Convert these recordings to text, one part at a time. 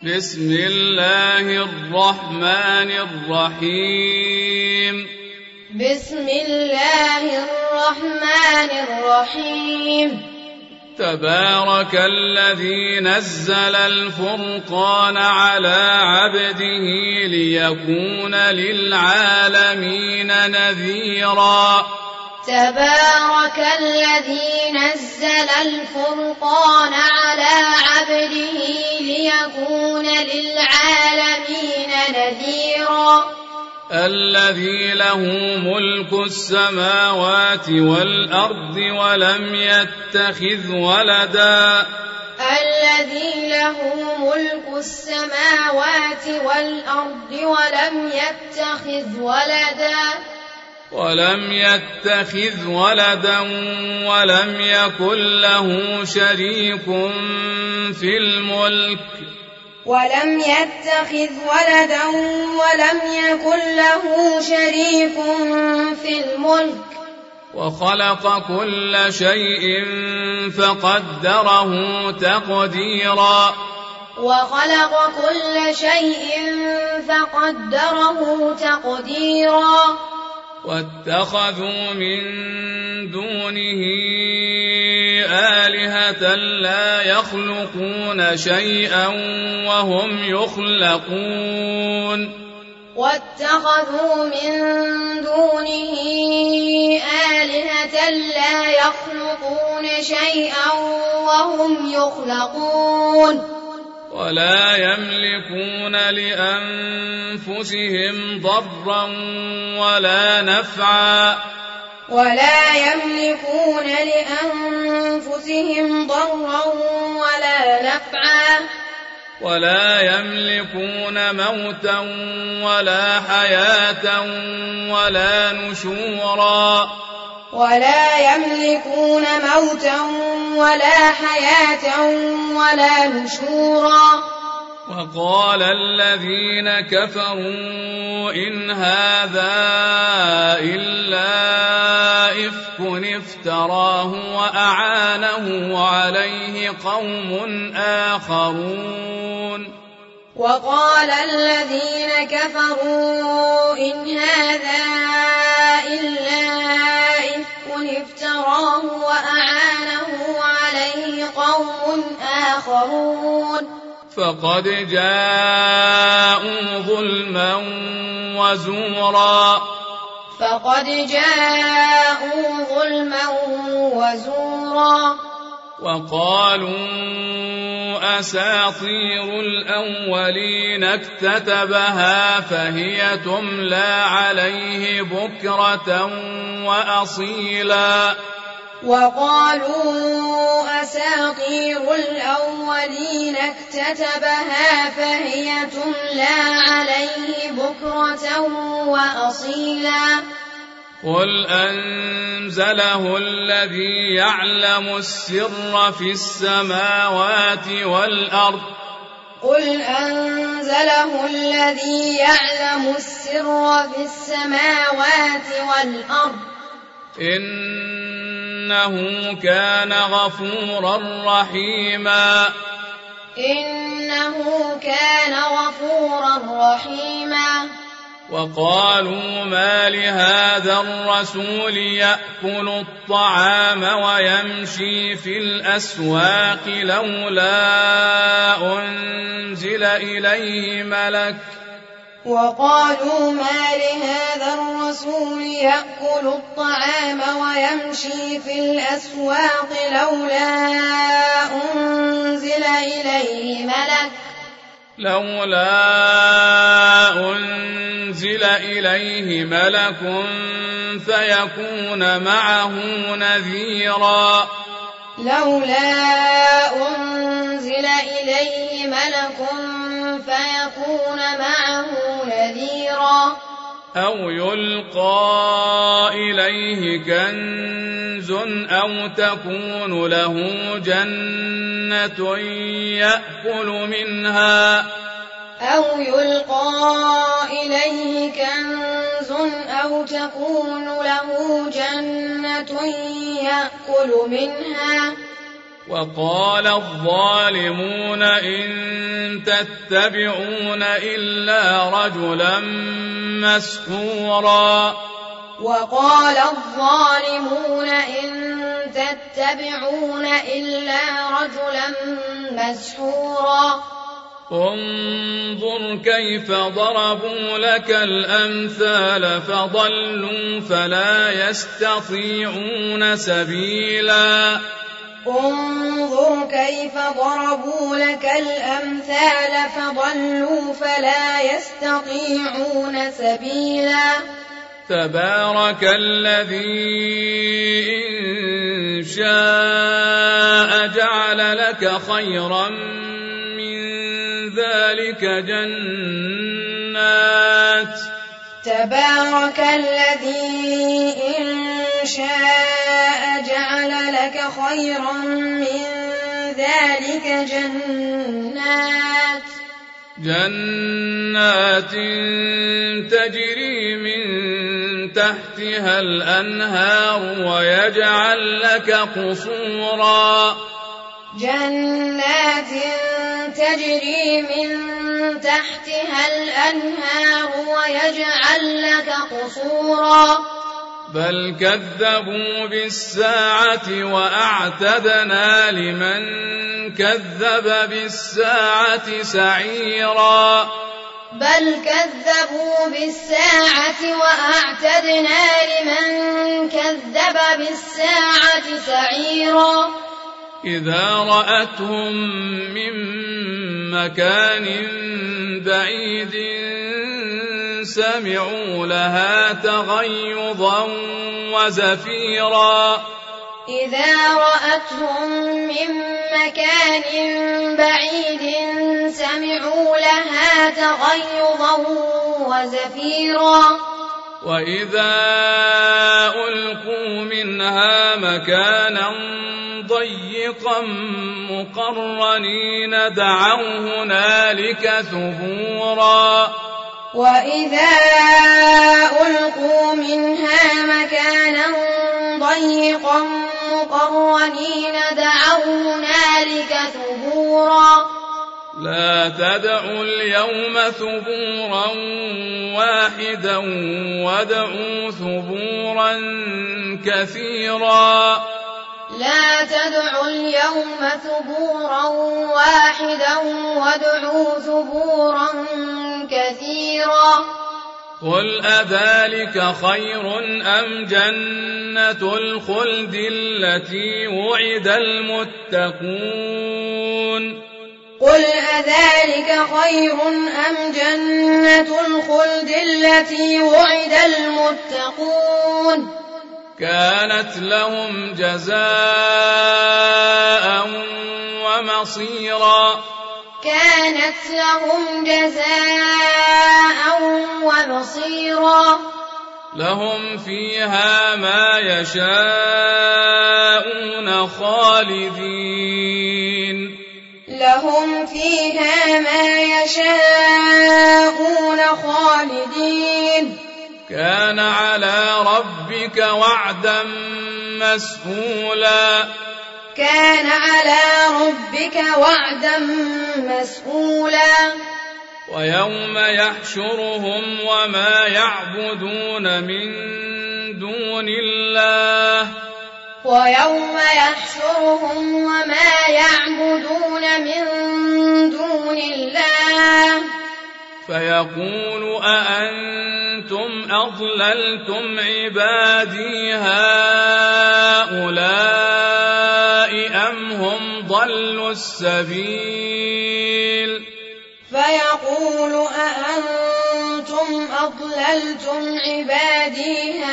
بسم الله الرحمن الرحيم. بسم الله الرحمن الرحيم. تبارك الذي نزل الفرقان على عبده ليكون للعالمين نذيرا. تبارك الذي نزل الفرقان على عبده ليكون للعالمين نذيرا. الذي له ملك السماوات والأرض ولم يتخذ ولدا. الذي له ملك السماوات والأرض ولم يتخذ ولدا ولم يكن له شريك في الملك. وخلق كل شيء فقدره تقديرا. واتخذوا من دونه آلهة لا يخلقون شيئا وهم يخلقون. ولا يملكون لأنفسهم ضرا ولا نفعا. ولا يملكون موتا ولا حياة ولا نشورا. وقال الذين كفروا إن هذا إلا إفك افتراه وأعانه عليه قوم آخرون. فقد جاءوا ظلما وزورا. وقالوا أساطير الأولين اكتتبها فهي تملى عليه بكرة وأصيلا. قل أنزله الذي يعلم السر في السماوات والأرض. إنه كان غفورا رحيما. وقالوا ما لهذا الرسول يأكل الطعام ويمشي في الأسواق لولا أنزل إليه ملك. فيكون معه نذيرا. أو يلقى إليه كنز أو تكون له جنة يأكل منها. وقال الظالمون إن تتبعون إلا رجلا مسحورا وقال الظالمون إن تتبعون إلا رجلا مسحورا انظر كيف ضربوا لك الأمثال فضلوا فلا يستطيعون سبيلا انظر كيف ضربوا لك الأمثال فضلوا فلا يستطيعون سبيلا تبارك الذي إن شاء جعل لك خيرا من ذلك جنات تبارك الذي إن شاء جعل لك خيرا من ذلك جنات تجري من تحتها الأنهار ويجعل لك قصورا جنات تجري من تحتها الأنهار ويجعل لك قصورا بل كذبوا بالساعة وأعتدنا لمن كذب بالساعة سعيرا بل كذبوا بالساعة وأعتدنا لمن كذب بالساعة سعيرا إذا رأتهم من مكان بعيد سمعوا لها تغيظا وزفيرا إذا رأتهم من مكان بعيد سمعوا لها تغيظا وزفيرا وإذا ألقوا منها مكانا ضيقا مقرنين دعوا هنالك ثبورا وإذا ألقوا منها مكانا ضيقا مقرنين دعوا هنالك ثبورا لا تدعوا اليوم ثبورا واحدا وادعوا ثبورا كثيرا لا تدعوا اليوم ثبورا واحدا وادعوا ثبورا كثيرا قل أذلك خير أم جنة الخلد التي وعد المتقون قل أذلك خير أم جنة الخلد التي وعد المتقون كانت لهم جزاء ومصيرا كانت لهم جزاء ومصيرا لهم فيها ما يشاءون خالدين لهم فيها ما يشاءون خالدين كان على ربك وعدا مسئولا كان على ربك وعدا مسئولا ويوم يحشرهم وما يعبدون من دون الله ويوم يحشرهم وما يعبدون من دون الله فيقول أأنتم أضللتم عبادي هؤلاء أم هم ضلوا السبيل فيقول أأنتم أضللتم عبادي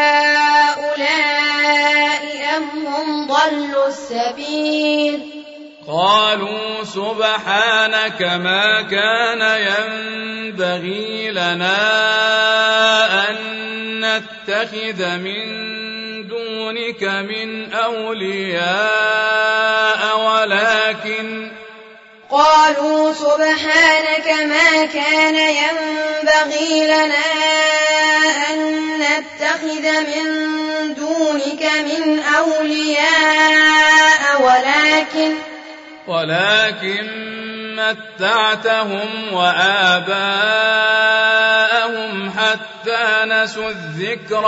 هؤلاء أم هم ضلوا السبيل قالوا سبحانك ما كان ينبغي لنا أن نتخذ من دونك من أولياء قالوا سبحانك ما كان ينبغي لنا أن نتخذ من دونك من أولياء ولكن متعتهم وآباءهم حتى نسوا الذكر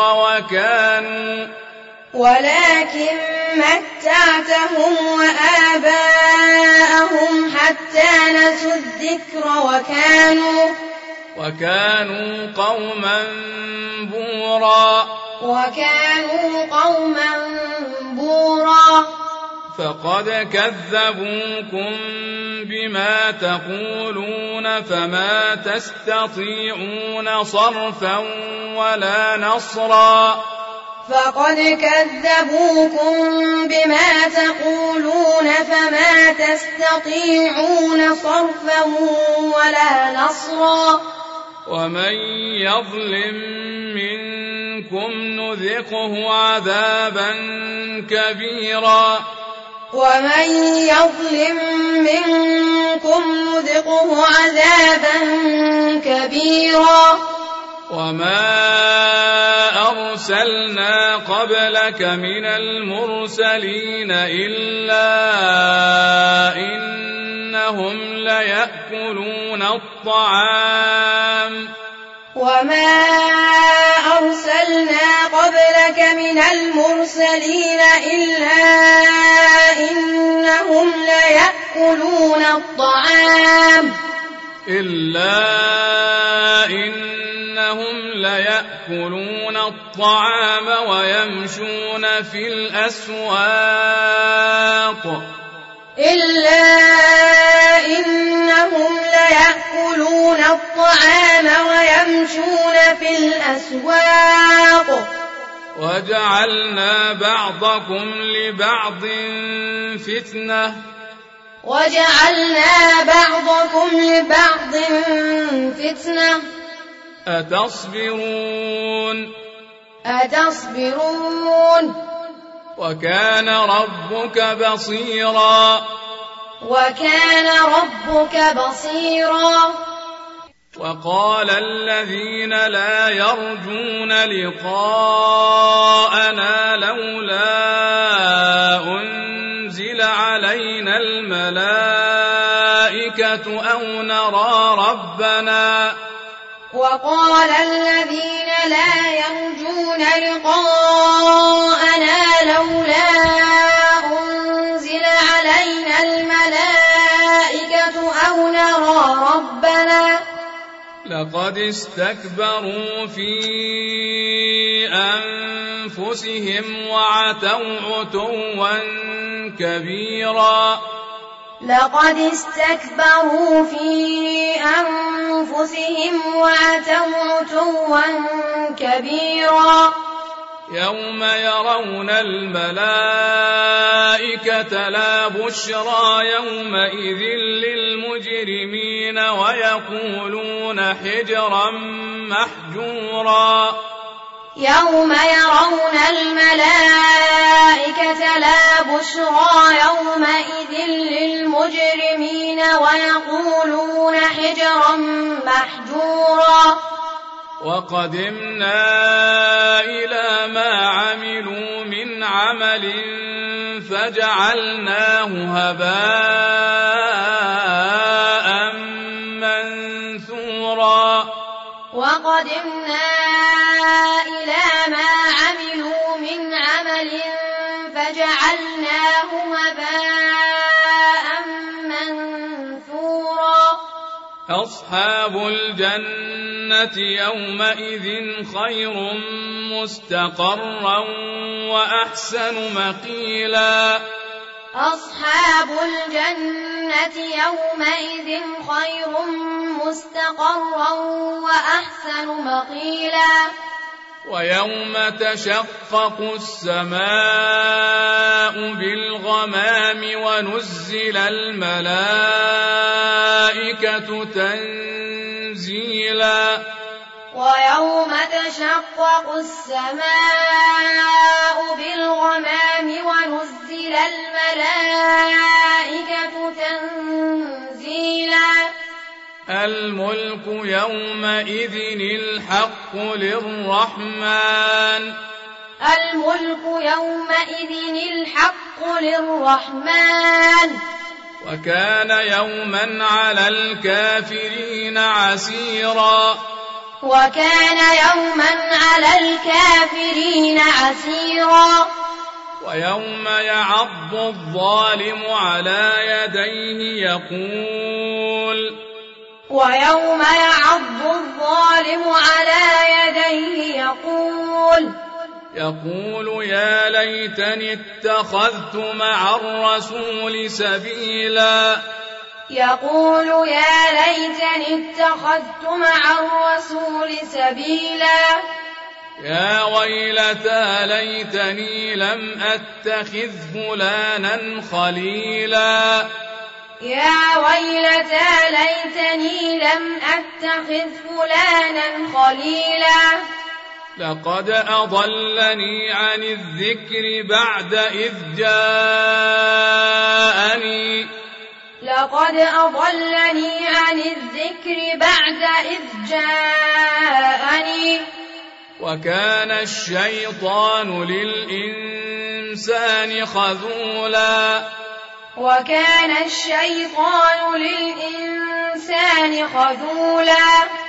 وكانوا قوما بورا فقد كذبوكم بما تقولون فما تستطيعون صرفا ولا نصرا ومن يظلم منكم نذقه عذابا كبيرا وما أرسلنا قبلك من المرسلين إلا إنهم ليأكلون الطعام ويمشون في الأسواق وجعلنا بعضكم لبعض فتنة أتصبرون وكان ربك بصيرا وقال الذين لا يرجون لقاءنا لولا أنزل علينا الملائكة أو نرى ربنا لقد استكبروا في أنفسهم وعتوا عتوا كبيرا يوم يرون الملائكة لا بشرى يومئذ للمجرمين ويقولون حجرا محجورا وقدمنا إلى ما عملوا من عمل فجعلناه هباء منثورا أصحاب الجنة يومئذ خير مستقرا وأحسن مقيلا ويوم تشقق السماء بالغمام ونزل الملائكة تنزيلا الملك يومئذ الحق للرحمن الملك يومئذ الحق للرحمن وكان يوما على الكافرين عسيرا وكان يوما على الكافرين عسيرا ويوم يعض الظالم على يديه ويوم يعض الظالم على يديه يقول يا ليتني اتخذت مع الرسول سبيلا يقول يا ليتني اتخذت مع الرسول سبيلا يا ويلتى ليتني لم أتخذ فلانا خليلا يا ويلتى ليتني لم أتخذ فلانا خليلا لقد أضلني عن الذكر بعد إذ جاءني لقد أضلني عن الذكر بعد إذ جاءني وكان الشيطان للإنسان خذولا وكان الشيطان للإنسان خذولا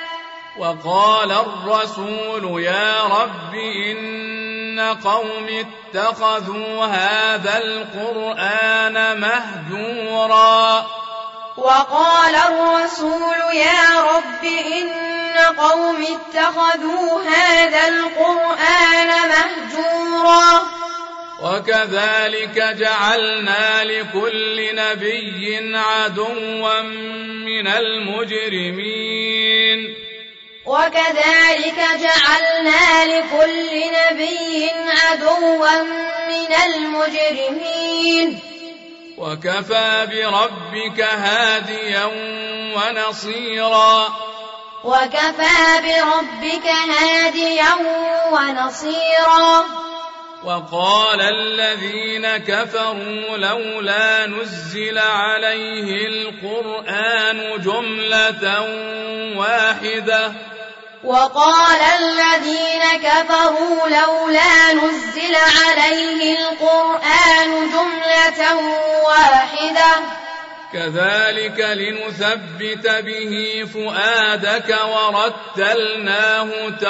وقال الرسول يا رب إن قوم اتخذوا هذا القرآن مهجورا وقال الرسول يا رب إن قوم اتخذوا هذا القرآن مهجورا وكذلك جعلنا لكل نبي عدوا من المجرمين وكذلك جعلنا لكل نبي عدوا من المجرمين وكفى بربك هاديا ونصيرا وكفى بربك هاديا ونصيرا وقال الذين كفروا لولا نزل عليه القرآن جملة واحدة وقال الذين كفروا لولا نزل عليه القرآن جملة واحدة كذلك لنثبت به فؤادك ورتلناه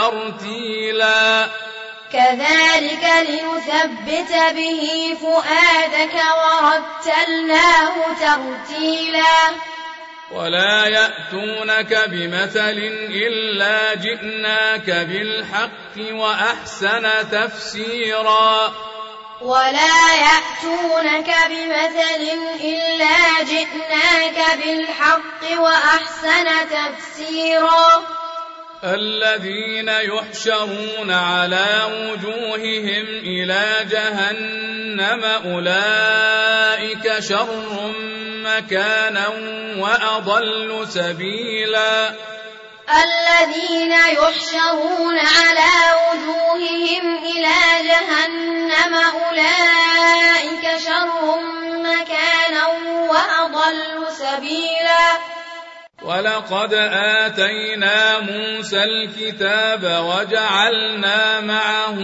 ترتيلا كذلك لنثبت به فؤادك ورتلناه ترتيلا ولا يأتونك بمثل إلا جئناك بالحق وأحسن تفسيرا ولا يأتونك بمثل إلا جئناك بالحق وأحسن تفسيرا الذين يحشرون على وجوههم إلى جهنم أولئك شر مكانا وأضل سبيلا الذين يحشرون على وجوههم إلى جهنم أولئك شر مكانا وأضل سبيلا ولقد آتينا موسى الكتاب وجعلنا معه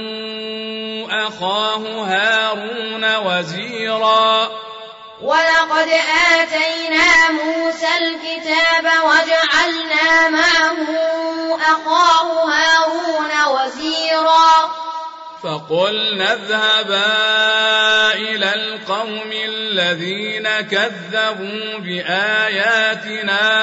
أخاه هارون وزيرا ولقد آتينا موسى الكتاب وجعلنا معه أخاه هارون وزيرا فقلنا اذهبا إلى القوم الذين كذبوا بآياتنا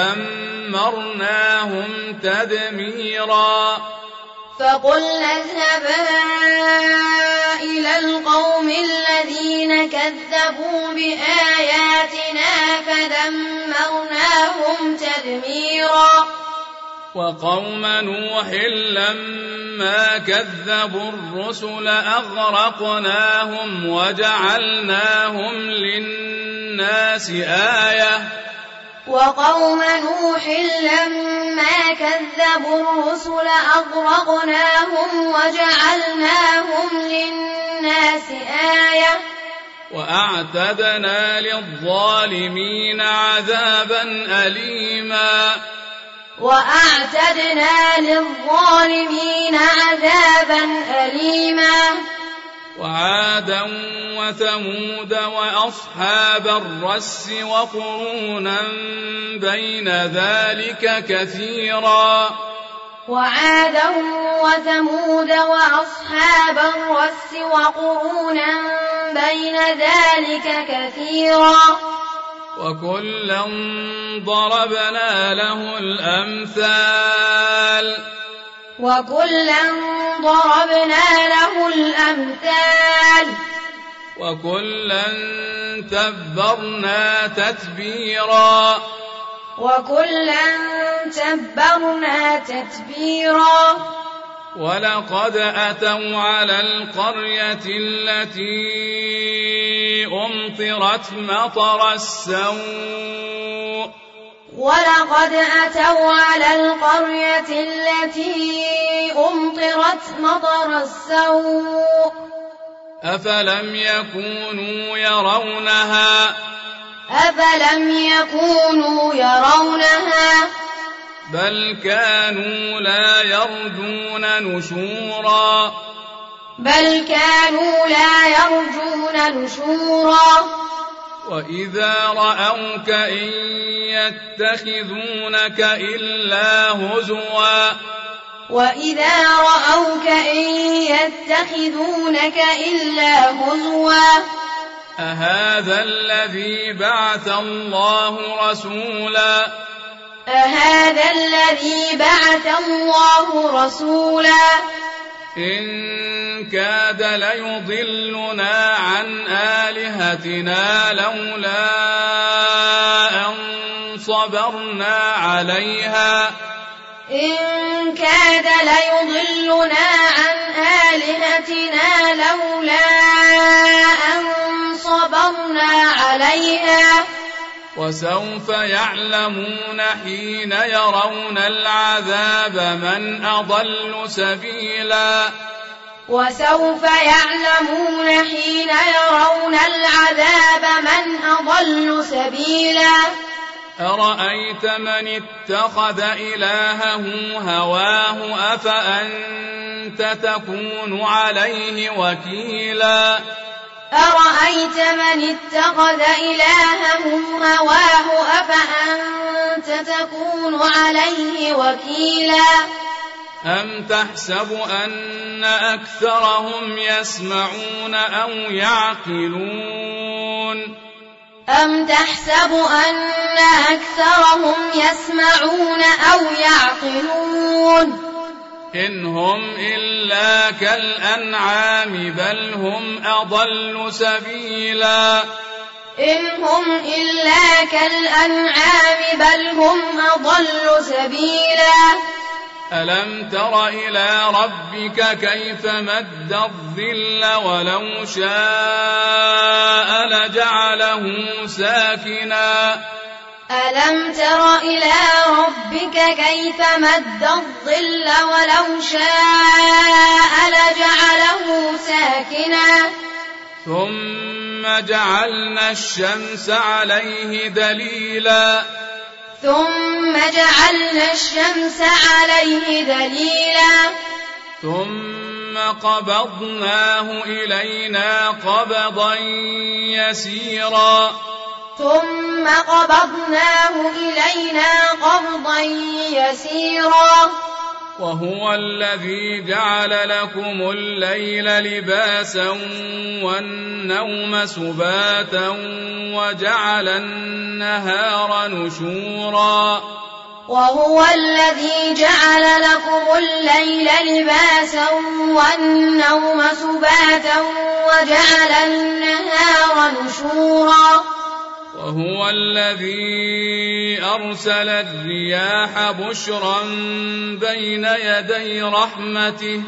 فدمرناهم تدميرا فقلنا اذهبا إلى القوم الذين كذبوا بآياتنا فدمرناهم تدميرا وقوم نوح لما كذبوا الرسل أغرقناهم وجعلناهم للناس آية وقوم نوح لما كذبوا الرسل أغرقناهم وجعلناهم للناس آية وأعتدنا للظالمين عذابا أليما وأعتدنا للظالمين عذابا أليما وعادا وثمود وأصحاب الرس وقرونا بين ذلك كثيرا وعادا وثمود وأصحاب الرس وقرونا بين ذلك كثيرا وكلا ضربنا له الأمثال وكلا تبرنا تتبيرا ولقد أتوا على القرية التي أمطرت مطر السوء أفلم يكونوا يرونها بل كانوا لا يرجون نشورا وإذا رأوك إن يتخذونك إلا هزوا أهذا الذي بعث الله رسولا إن كاد ليضلنا عن آلهتنا لولا أن صبرنا عليها وسوف يعلمون حين يرون العذاب من أضل سبيلا أرأيت من اتخذ إلهه هواه أفأنت تكون عليه وكيلا أم تحسب أن أكثرهم يسمعون أو يعقلون إن هم إلا كالأنعام بل هم أضل سبيلا ألم تر إلى ربك كيف مد الظل ولو شاء لجعله ساكنا ثم جعلنا الشمس عليه دليلا ثم قبضناه إلينا قبضا يسيرا وهو الذي جعل لكم الليل لباسا والنوم سباتا وجعل النهار نشورا وهو الذي أرسل الرياح بشرا بين يدي رحمته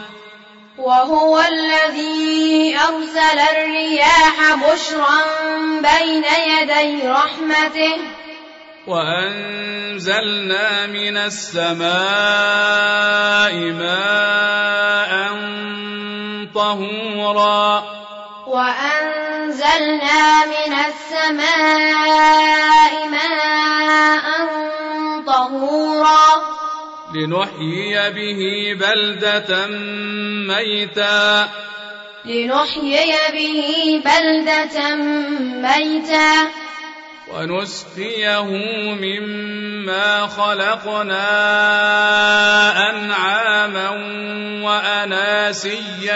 وأنزلنا من السماء ماء طهورا وأنزلنا من السماء ماء طهورا لنحيي به بلدة ميتا ونسقيه مما خلقنا أنعاما وأناسيا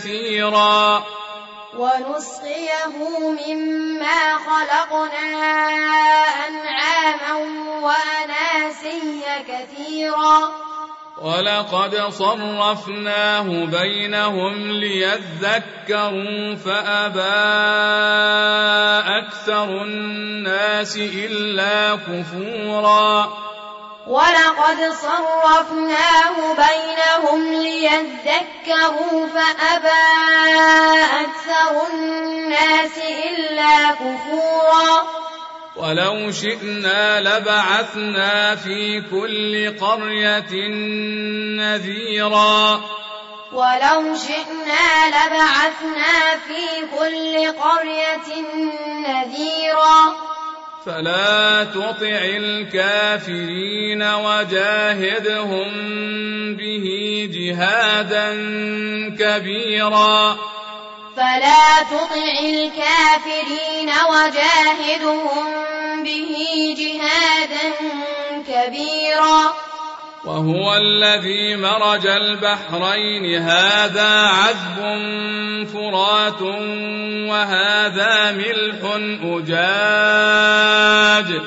كثيرا ولقد صرفناه بينهم ليذكروا فأبى أكثر الناس إلا كفورا ولو شئنا لبعثنا في كل قرية نذيرا فلا تطع الكافرين وجاهدهم به جهادا كبيرا وهو الذي مرج البحرين هذا عذب فرات وهذا ملح أجاج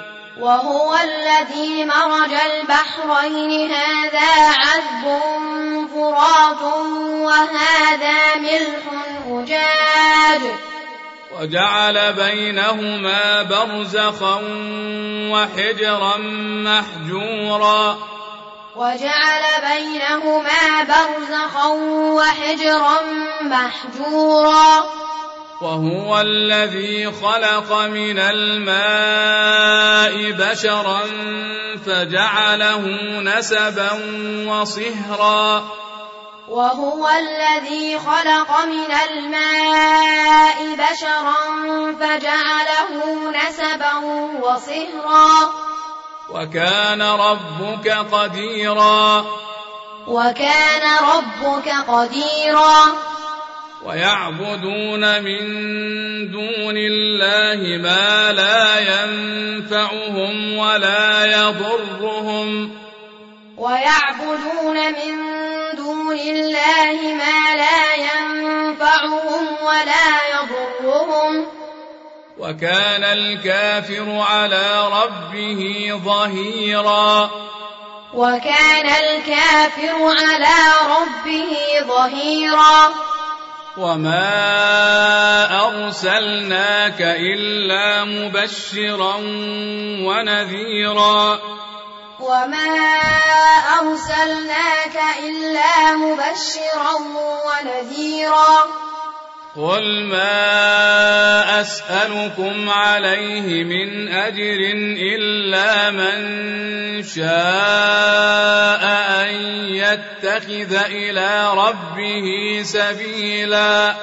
وجعل بينهما برزخا وحجرا محجورا وهو الذي خلق من الماء بشرا فجعله نسبا وصهرا وكان ربك قديرا ويعبدون من دون الله ما لا ينفعهم ولا يضرهم وكان الكافر على ربه ظهيرا وما أرسلناك إلا مبشرا ونذيرا قل ما أسألكم عليه من أجر إلا من شاء أن يتخذ إلى ربه سبيلا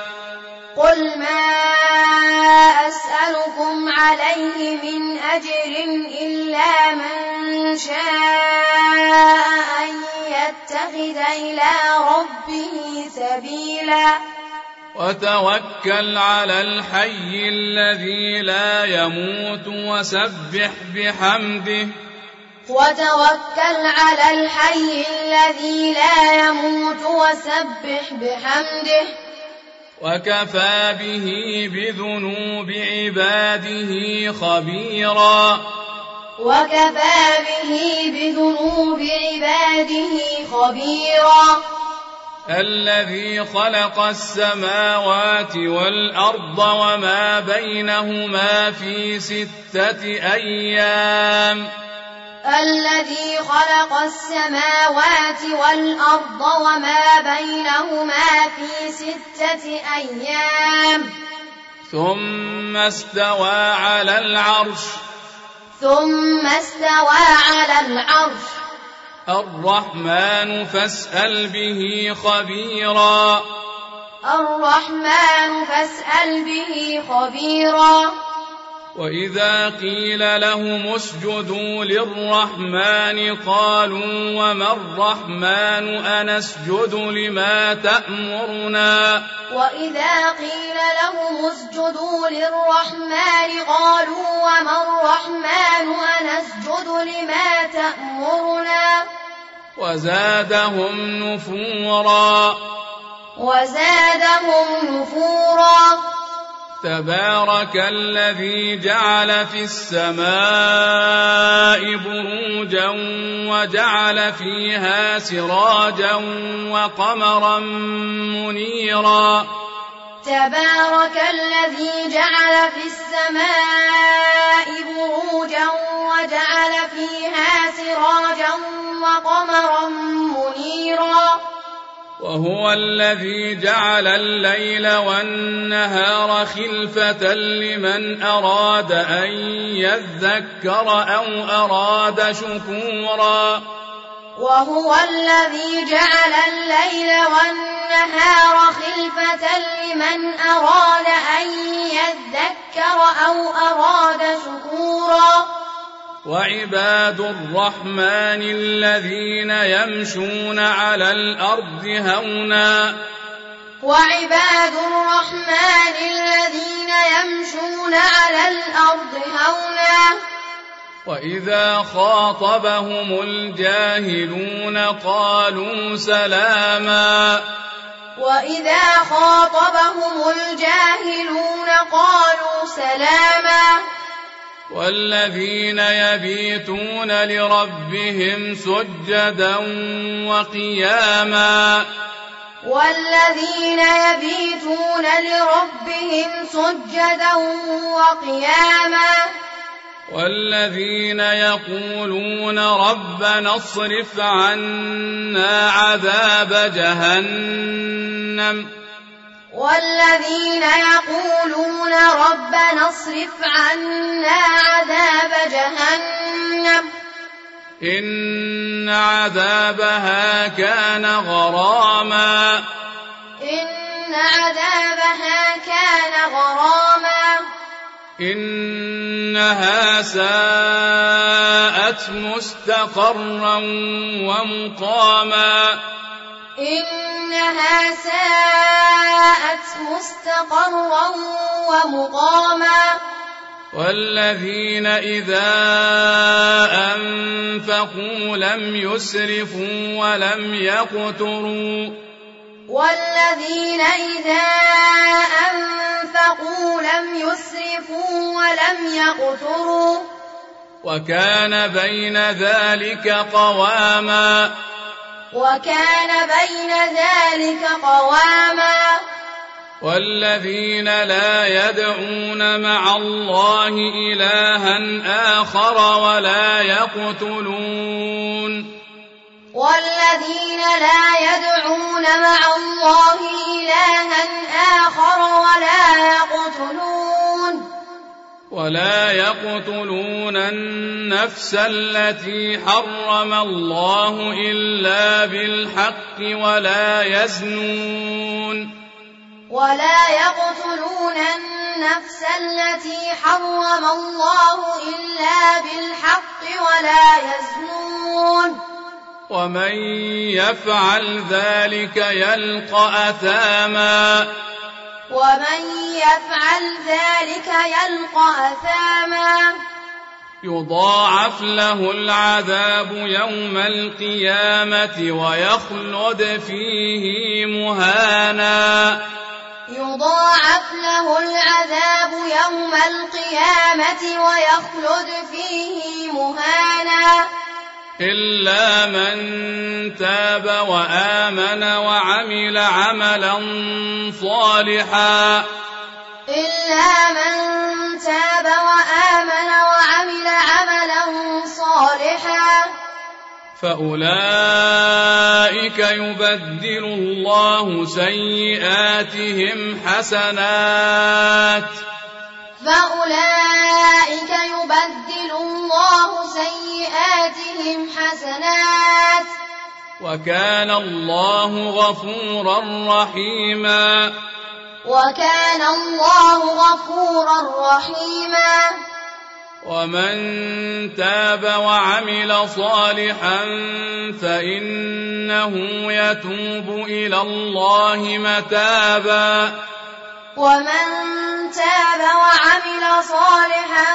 وتوكل على الحي الذي لا يموت وسبح بحمده وكفى به بذنوب عباده خبيرا الذي خلق السماوات والأرض وما بينهما في 6 أيام ثم استوى على العرش الرحمن فاسأل به خبيرا الرحمن فاسأل به خبيرا وإذا قيل لهم اسجدوا للرحمن قالوا وما الرحمن أنسجد لما تأمرنا وإذا قيل لهم اسجدوا للرحمن قالوا وما الرحمن أنسجد لما تأمرنا وزادهم نفورا تبارك الذي جعل في السماء بروجا وجعل فيها سراجا وقمرا منيرا تبارك الذي جعل في السماء بروجا وجعل فيها سراجا وقمرا منيرا وهو الذي جعل الليل والنهار خلفة لمن أراد أن يذكر أو أراد شكورا وهو الذي جعل الليل والنهار خلفة لمن أراد أن يذكر أو أراد شكورا وعباد الرحمن الذين يمشون على الأرض هونا وإذا خاطبهم الجاهلون قالوا سلاما والذين يبيتون لربهم سجدا وقياما والذين يقولون ربنا اصرف عنا عذاب جهنم إن عذابها كان غراما إنها ساءت مستقرا ومقاما والذين إذا أنفقوا لم يسرفوا ولم يقتروا وكان بين ذلك قواما والذين لا يدعون مع الله إلها آخر ولا يقتلون النفس التي حرم الله إلا بالحق ولا يزنون ومن يفعل ذلك يلقى أثاما يضاعف له العذاب يوم القيامة ويخلد فيه مهانا إلا من تاب وآمن وعمل عملا صالحا فأولئك يبدل الله سيئاتهم حسنات وكان الله غفورا رحيما. وكان الله غفورا رحيما. ومن تاب وعمل صالحا فإنه يتوب إلى الله متابا. ومن تاب وعمل صالحا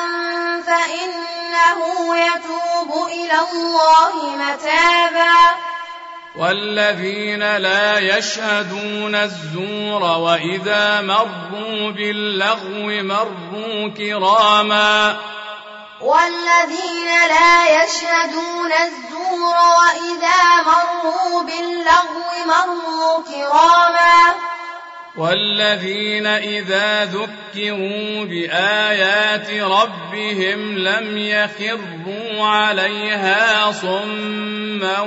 فإنه يتوب إلى الله متابا. والذين لا يشهدون الزور وإذا مروا باللغو مروا كراما. والذين لا يشهدون الزور وإذا مروا باللغو مروا كراما. والذين إذا ذكروا بآيات ربهم لم يخروا عليها صما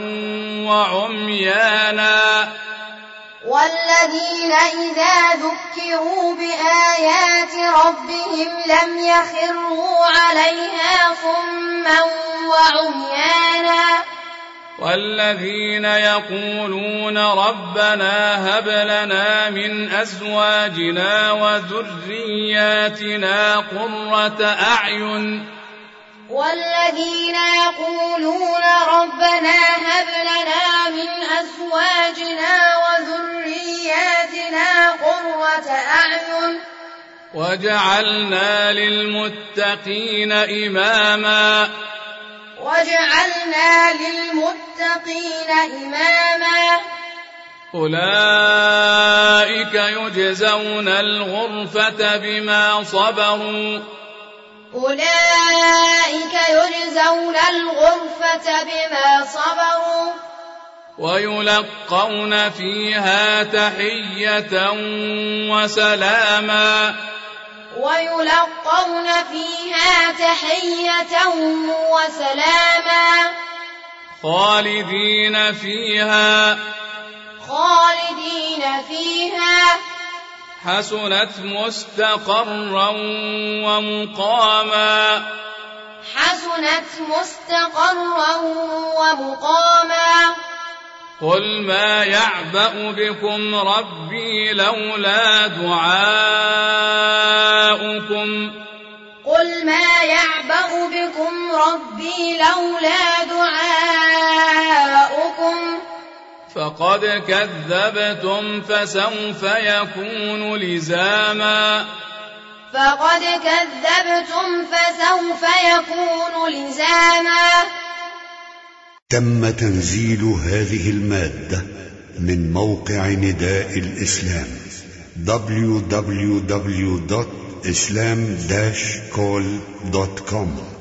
وعميانا. والذين إذا ذكروا بآيات ربهم لم يخروا عليها صما وعميانا. والذين يقولون ربنا هب لنا من أزواجنا وذرياتنا قرة أعين. والذين يقولون ربنا هب لنا من أزواجنا وذرياتنا قرة أعين وجعلنا للمتقين إماما. وجعلنا للمتقين إماما. أولئك يجزون الغرفة بما صبروا. أولئك يجزون الغرفة بما صبروا. ويلقون فيها تحية وسلاما. ويلقون فيها تحية وسلاما. خالدين فيها. خالدين فيها. حسنت مستقرا ومقاما. حسنت مستقرا ومقاما. قل ما يعبأ بكم ربي لولا دعاؤكم. قل ما يعبأ بكم ربي لولا دعاؤكم. فقد كذبتم فسوف يكون لزاما. فقد كذبتم فسوف يكون لزاما. تم تنزيل هذه المادة من موقع نداء الإسلام www.islam-call.com